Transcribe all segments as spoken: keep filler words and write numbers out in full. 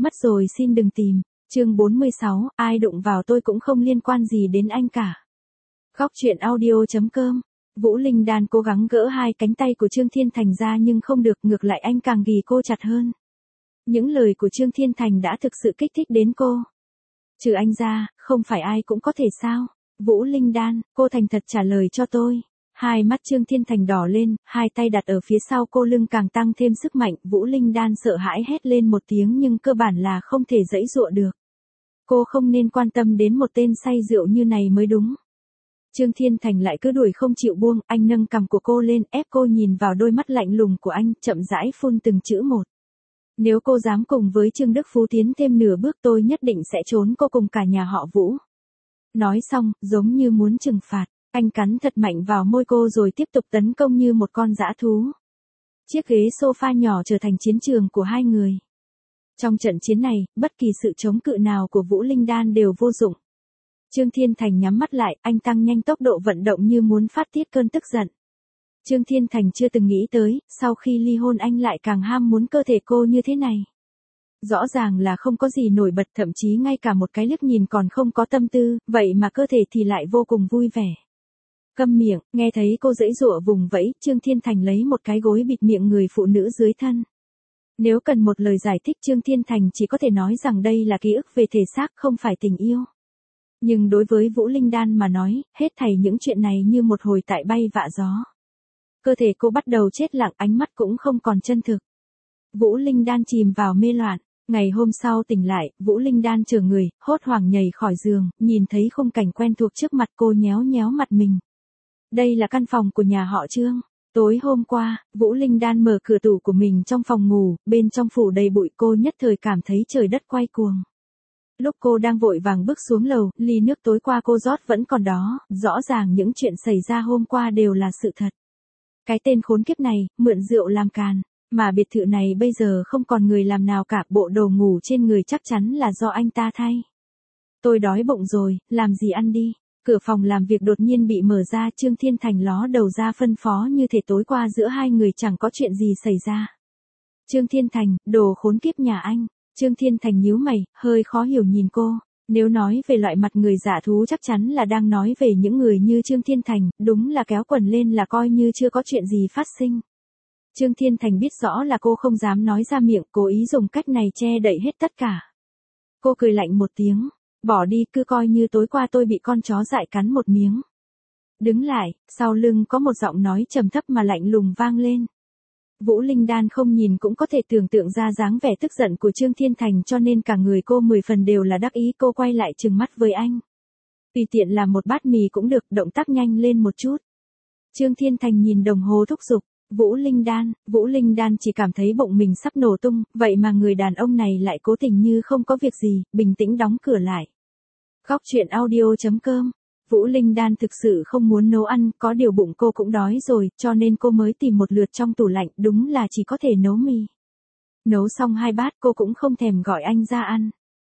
Mất rồi xin đừng tìm. Chương bốn mươi sáu, ai đụng vào tôi cũng không liên quan gì đến anh cả. Góc truyện audio.com. Vũ Linh Đan cố gắng gỡ hai cánh tay của Trương Thiên Thành ra nhưng không được, ngược lại anh càng ghì cô chặt hơn. Những lời của Trương Thiên Thành đã thực sự kích thích đến cô. Trừ anh ra, không phải ai cũng có thể sao? Vũ Linh Đan, cô thành thật trả lời cho tôi. Hai mắt Trương Thiên Thành đỏ lên, hai tay đặt ở phía sau cô lưng càng tăng thêm sức mạnh. Vũ Linh Đan sợ hãi hét lên một tiếng nhưng cơ bản là không thể giãy giụa được. Cô không nên quan tâm đến một tên say rượu như này mới đúng. Trương Thiên Thành lại cứ đuổi không chịu buông, anh nâng cằm của cô lên, ép cô nhìn vào đôi mắt lạnh lùng của anh, chậm rãi phun từng chữ một. Nếu cô dám cùng với Trương Đức Phú tiến thêm nửa bước tôi nhất định sẽ trốn cô cùng cả nhà họ Vũ. Nói xong, giống như muốn trừng phạt, anh cắn thật mạnh vào môi cô rồi tiếp tục tấn công như một con dã thú. Chiếc ghế sofa nhỏ trở thành chiến trường của hai người. Trong trận chiến này, bất kỳ sự chống cự nào của Vũ Linh Đan đều vô dụng. Trương Thiên Thành nhắm mắt lại, anh tăng nhanh tốc độ vận động như muốn phát tiết cơn tức giận. Trương Thiên Thành chưa từng nghĩ tới, sau khi ly hôn anh lại càng ham muốn cơ thể cô như thế này. Rõ ràng là không có gì nổi bật, thậm chí ngay cả một cái liếc nhìn còn không có tâm tư, vậy mà cơ thể thì lại vô cùng vui vẻ. Câm miệng, nghe thấy cô giãy giụa vùng vẫy, Trương Thiên Thành lấy một cái gối bịt miệng người phụ nữ dưới thân. Nếu cần một lời giải thích Trương Thiên Thành chỉ có thể nói rằng đây là ký ức về thể xác không phải tình yêu. Nhưng đối với Vũ Linh Đan mà nói, hết thảy những chuyện này như một hồi tại bay vạ gió. Cơ thể cô bắt đầu chết lặng, ánh mắt cũng không còn chân thực. Vũ Linh Đan chìm vào mê loạn. Ngày hôm sau tỉnh lại, Vũ Linh Đan trở người, hốt hoảng nhảy khỏi giường, nhìn thấy khung cảnh quen thuộc trước mặt cô nhéo nhéo mặt mình. Đây là căn phòng của nhà họ Trương. Tối hôm qua, Vũ Linh Đan mở cửa tủ của mình trong phòng ngủ, bên trong phủ đầy bụi, cô nhất thời cảm thấy trời đất quay cuồng. Lúc cô đang vội vàng bước xuống lầu, ly nước tối qua cô rót vẫn còn đó, rõ ràng những chuyện xảy ra hôm qua đều là sự thật. Cái tên khốn kiếp này, mượn rượu làm càn, mà biệt thự này bây giờ không còn người làm nào cả, bộ đồ ngủ trên người chắc chắn là do anh ta thay. Tôi đói bụng rồi, làm gì ăn đi. Cửa phòng làm việc đột nhiên bị mở ra, Trương Thiên Thành ló đầu ra phân phó như thể tối qua giữa hai người chẳng có chuyện gì xảy ra. Trương Thiên Thành, đồ khốn kiếp nhà anh. Trương Thiên Thành nhíu mày, hơi khó hiểu nhìn cô. Nếu nói về loại mặt người giả thú chắc chắn là đang nói về những người như Trương Thiên Thành, đúng là kéo quần lên là coi như chưa có chuyện gì phát sinh. Trương Thiên Thành biết rõ là cô không dám nói ra miệng, cố ý dùng cách này che đậy hết tất cả. Cô cười lạnh một tiếng, bỏ đi, cứ coi như tối qua tôi bị con chó dại cắn một miếng. Đứng lại, sau lưng có một giọng nói trầm thấp mà lạnh lùng vang lên. Vũ Linh Đan không nhìn cũng có thể tưởng tượng ra dáng vẻ tức giận của Trương Thiên Thành, cho nên cả người cô mười phần đều là đắc ý. Cô quay lại trừng mắt với anh. Tùy tiện làm một bát mì cũng được, động tác nhanh lên một chút. Trương Thiên Thành nhìn đồng hồ thúc giục. Vũ Linh Đan, Vũ Linh Đan chỉ cảm thấy bụng mình sắp nổ tung, vậy mà người đàn ông này lại cố tình như không có việc gì, bình tĩnh đóng cửa lại. Góc truyện audio.com. Vũ Linh Đan thực sự không muốn nấu ăn, có điều bụng cô cũng đói rồi, cho nên cô mới tìm một lượt trong tủ lạnh, đúng là chỉ có thể nấu mì. Nấu xong hai bát cô cũng không thèm gọi anh ra ăn.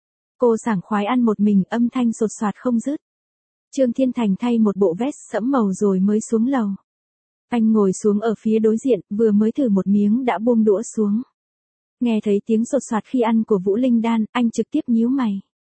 Cô sảng khoái ăn một mình, âm thanh sột soạt không dứt. Trương Thiên Thành thay một bộ vest sẫm màu rồi mới xuống lầu. Anh ngồi xuống ở phía đối diện, vừa mới thử một miếng đã buông đũa xuống. Nghe thấy tiếng sột soạt khi ăn của Vũ Linh Đan, anh trực tiếp nhíu mày.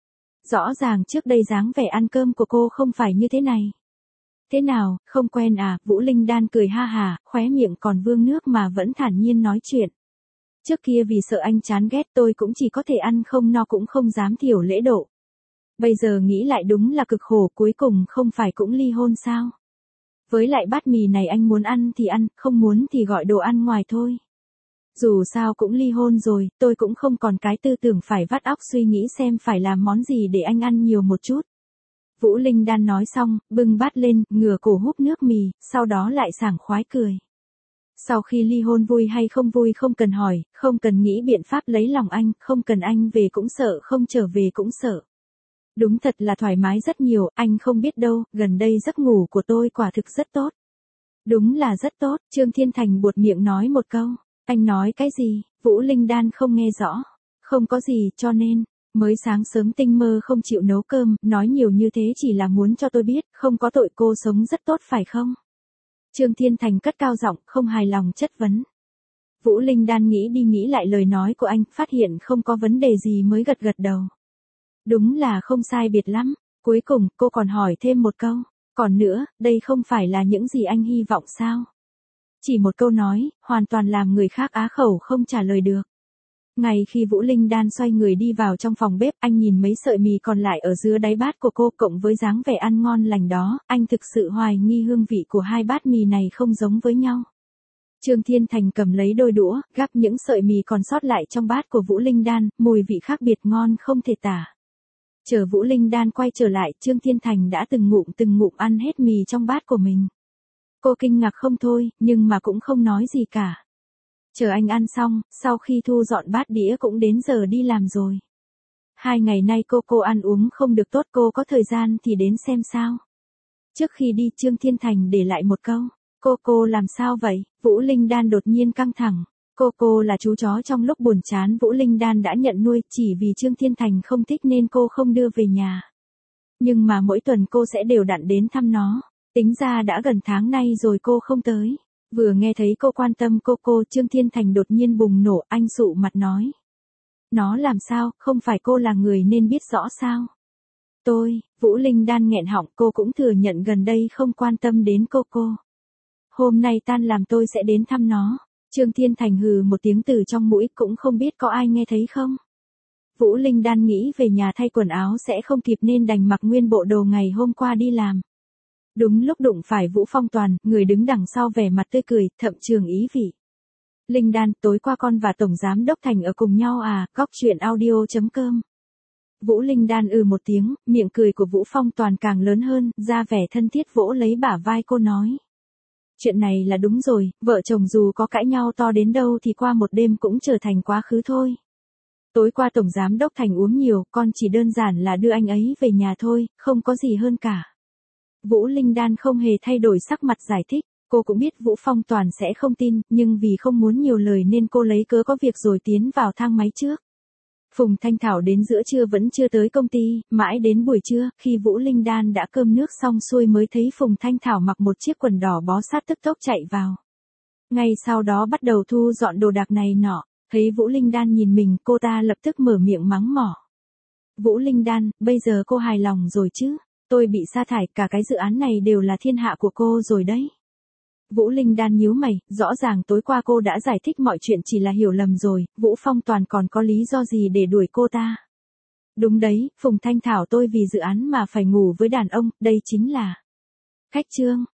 Rõ ràng trước đây dáng vẻ ăn cơm của cô không phải như thế này. Thế nào, không quen à? Vũ Linh Đan cười ha hà, khóe miệng còn vương nước mà vẫn thản nhiên nói chuyện. Trước kia vì sợ anh chán ghét tôi cũng chỉ có thể ăn không no cũng không dám thiểu lễ độ. Bây giờ nghĩ lại đúng là cực khổ, cuối cùng không phải cũng ly hôn sao? Với lại bát mì này anh muốn ăn thì ăn, không muốn thì gọi đồ ăn ngoài thôi. Dù sao cũng ly hôn rồi, tôi cũng không còn cái tư tưởng phải vắt óc suy nghĩ xem phải làm món gì để anh ăn nhiều một chút. Vũ Linh Đan nói xong, bưng bát lên, ngửa cổ húp nước mì, sau đó lại sảng khoái cười. Sau khi ly hôn vui hay không vui không cần hỏi, không cần nghĩ biện pháp lấy lòng anh, không cần anh về cũng sợ, không trở về cũng sợ. Đúng thật là thoải mái rất nhiều, anh không biết đâu, gần đây giấc ngủ của tôi quả thực rất tốt. Đúng là rất tốt, Trương Thiên Thành buột miệng nói một câu. Anh nói cái gì? Vũ Linh Đan không nghe rõ. Không có gì, cho nên, mới sáng sớm tinh mơ không chịu nấu cơm, nói nhiều như thế chỉ là muốn cho tôi biết, không có tội cô sống rất tốt phải không? Trương Thiên Thành cất cao giọng, không hài lòng chất vấn. Vũ Linh Đan nghĩ đi nghĩ lại lời nói của anh, phát hiện không có vấn đề gì mới gật gật đầu. Đúng là không sai biệt lắm. Cuối cùng, cô còn hỏi thêm một câu. Còn nữa, đây không phải là những gì anh hy vọng sao? Chỉ một câu nói, hoàn toàn làm người khác á khẩu không trả lời được. Ngay khi Vũ Linh Đan xoay người đi vào trong phòng bếp, anh nhìn mấy sợi mì còn lại ở dưới đáy bát của cô cộng với dáng vẻ ăn ngon lành đó, anh thực sự hoài nghi hương vị của hai bát mì này không giống với nhau. Trương Thiên Thành cầm lấy đôi đũa, gắp những sợi mì còn sót lại trong bát của Vũ Linh Đan, mùi vị khác biệt ngon không thể tả. Chờ Vũ Linh Đan quay trở lại, Trương Thiên Thành đã từng ngụm từng ngụm ăn hết mì trong bát của mình. Cô kinh ngạc không thôi, nhưng mà cũng không nói gì cả. Chờ anh ăn xong, sau khi thu dọn bát đĩa cũng đến giờ đi làm rồi. Hai ngày nay cô cô ăn uống không được tốt, cô có thời gian thì đến xem sao. Trước khi đi Trương Thiên Thành để lại một câu. Cô cô làm sao vậy? Vũ Linh Đan đột nhiên căng thẳng. Cô cô là chú chó trong lúc buồn chán Vũ Linh Đan đã nhận nuôi, chỉ vì Trương Thiên Thành không thích nên cô không đưa về nhà. Nhưng mà mỗi tuần cô sẽ đều đặn đến thăm nó. Tính ra đã gần tháng nay rồi cô không tới. Vừa nghe thấy cô quan tâm cô cô, Trương Thiên Thành đột nhiên bùng nổ, anh sụ mặt nói. Nó làm sao, không phải cô là người nên biết rõ sao? Tôi, Vũ Linh Đan nghẹn họng, cô cũng thừa nhận gần đây không quan tâm đến cô cô. Hôm nay tan làm tôi sẽ đến thăm nó. Trương Thiên Thành hừ một tiếng từ trong mũi, cũng không biết có ai nghe thấy không. Vũ Linh Đan nghĩ về nhà thay quần áo sẽ không kịp nên đành mặc nguyên bộ đồ ngày hôm qua đi làm. Đúng lúc đụng phải Vũ Phong Toàn, người đứng đằng sau vẻ mặt tươi cười, thậm trường ý vị. Linh Đan, tối qua con và Tổng Giám Đốc Thành ở cùng nhau à, góc chuyện audio chấm com. Vũ Linh Đan ừ một tiếng, miệng cười của Vũ Phong Toàn càng lớn hơn, ra vẻ thân thiết vỗ lấy bả vai cô nói. Chuyện này là đúng rồi, vợ chồng dù có cãi nhau to đến đâu thì qua một đêm cũng trở thành quá khứ thôi. Tối qua Tổng Giám Đốc Thành uống nhiều, con chỉ đơn giản là đưa anh ấy về nhà thôi, không có gì hơn cả. Vũ Linh Đan không hề thay đổi sắc mặt giải thích, cô cũng biết Vũ Phong Toàn sẽ không tin, nhưng vì không muốn nhiều lời nên cô lấy cớ có việc rồi tiến vào thang máy trước. Phùng Thanh Thảo đến giữa trưa vẫn chưa tới công ty, mãi đến buổi trưa, khi Vũ Linh Đan đã cơm nước xong xuôi mới thấy Phùng Thanh Thảo mặc một chiếc quần đỏ bó sát tức tốc chạy vào. Ngay sau đó bắt đầu thu dọn đồ đạc này nọ, thấy Vũ Linh Đan nhìn mình, cô ta lập tức mở miệng mắng mỏ. Vũ Linh Đan, bây giờ cô hài lòng rồi chứ? Tôi bị sa thải, cả cái dự án này đều là thiên hạ của cô rồi đấy. Vũ Linh Đan nhíu mày, rõ ràng tối qua cô đã giải thích mọi chuyện chỉ là hiểu lầm rồi, Vũ Phong Toàn còn có lý do gì để đuổi cô ta. Đúng đấy, Phùng Thanh Thảo tôi vì dự án mà phải ngủ với đàn ông, đây chính là khách trương.